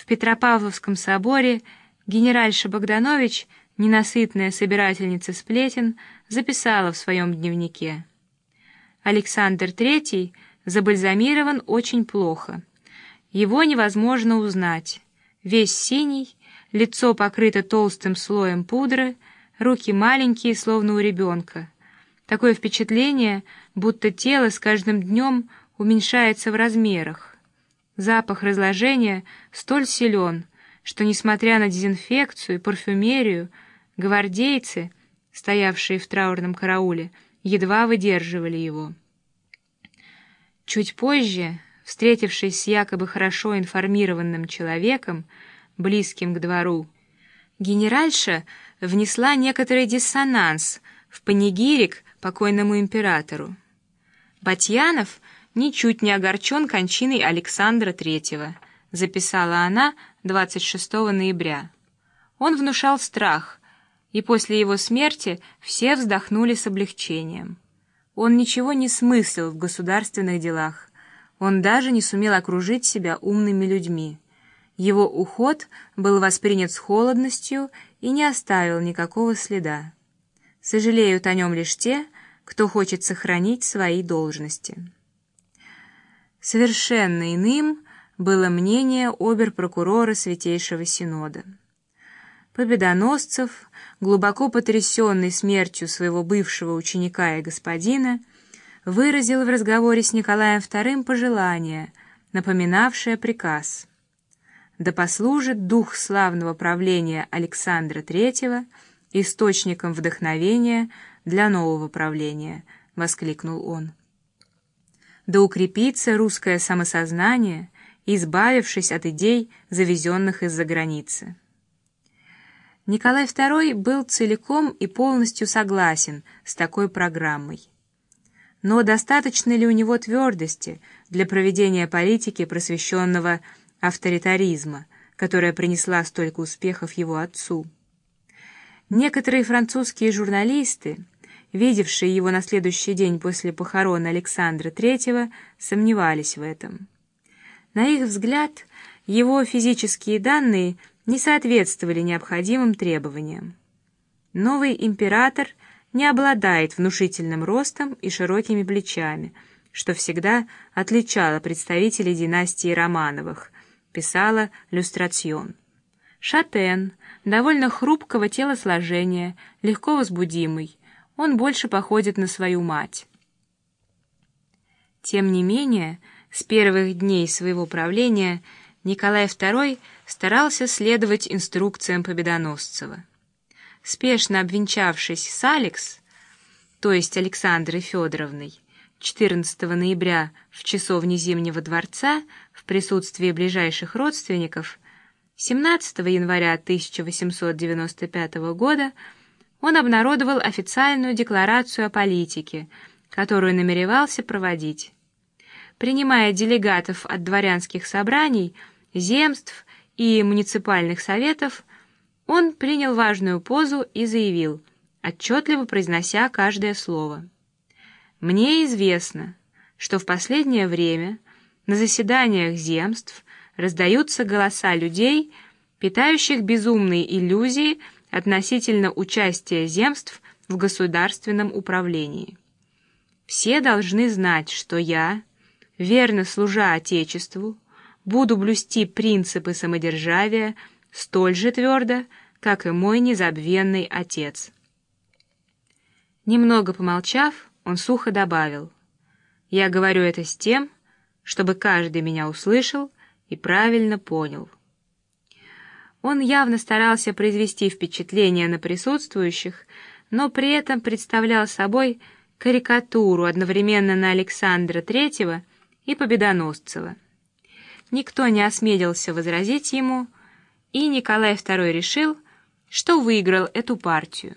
Петропавловском соборе генеральша Богданович, ненасытная собирательница сплетен, записала в своем дневнике: Александр III забальзамирован очень плохо. Его невозможно узнать. Весь синий, лицо покрыто толстым слоем пудры, руки маленькие, словно у ребенка. Такое впечатление, будто тело с каждым днем уменьшается в размерах. Запах разложения столь силен, что, несмотря на дезинфекцию и парфюмерию, гвардейцы, стоявшие в траурном карауле, едва выдерживали его. Чуть позже, встретившись с якобы хорошо информированным человеком, близким к двору, генеральша внесла некоторый диссонанс в панигирик покойному императору. Батьянов ничуть не огорчен кончиной Александра III, записала она 26 ноября. Он внушал страх, и после его смерти все вздохнули с облегчением. Он ничего не смыслил в государственных делах, он даже не сумел окружить себя умными людьми. Его уход был воспринят с холодностью и не оставил никакого следа. Сожалеют о нем лишь те, кто хочет сохранить свои должности. Совершенно иным было мнение обер-прокурора Святейшего Синода. Победоносцев, глубоко потрясенный смертью своего бывшего ученика и господина, выразил в разговоре с Николаем II пожелание, напоминавшее приказ: «Да послужит дух славного правления Александра III источником вдохновения для нового правления», — воскликнул он. «Да укрепится русское самосознание, избавившись от идей, завезенных из-за границы». Николай II был целиком и полностью согласен с такой программой. Но достаточно ли у него твердости для проведения политики просвещенного авторитаризма, которая принесла столько успехов его отцу? Некоторые французские журналисты, видевшие его на следующий день после похорон Александра III, сомневались в этом. На их взгляд, его физические данные не соответствовали необходимым требованиям. Новый император не обладает внушительным ростом и широкими плечами, что всегда отличало представителей династии Романовых, писала «Люстрацион». Шатен, довольно хрупкого телосложения, легко возбудимый, он больше походит на свою мать. Тем не менее, с первых дней своего правления Николай II старался следовать инструкциям Победоносцева. Спешно обвенчавшись с Алекс, то есть Александрой Федоровной, 14 ноября в часовне Зимнего дворца в присутствии ближайших родственников, 17 января 1895 года он обнародовал официальную декларацию о политике, которую намеревался проводить. Принимая делегатов от дворянских собраний, земств и муниципальных советов, он принял важную позу и заявил, отчетливо произнося каждое слово: «Мне известно, что в последнее время на заседаниях земств раздаются голоса людей, питающих безумные иллюзии относительно участия земств в государственном управлении. Все должны знать, что я, верно служа Отечеству, буду блюсти принципы самодержавия столь же твердо, как и мой незабвенный отец». Немного помолчав, он сухо добавил: «Я говорю это с тем, чтобы каждый меня услышал и правильно понял». Он явно старался произвести впечатление на присутствующих, но при этом представлял собой карикатуру одновременно на Александра III и Победоносцева. Никто не осмелился возразить ему, и Николай II решил, что выиграл эту партию.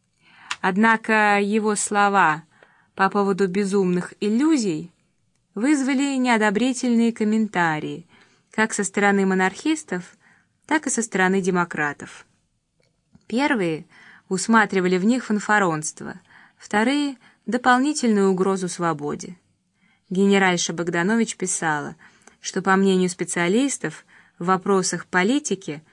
Однако его слова по поводу безумных иллюзий вызвали неодобрительные комментарии как со стороны монархистов, так и со стороны демократов. Первые усматривали в них фанфаронство, вторые — дополнительную угрозу свободе. Генеральша Богданович писала, что, по мнению специалистов, в вопросах политики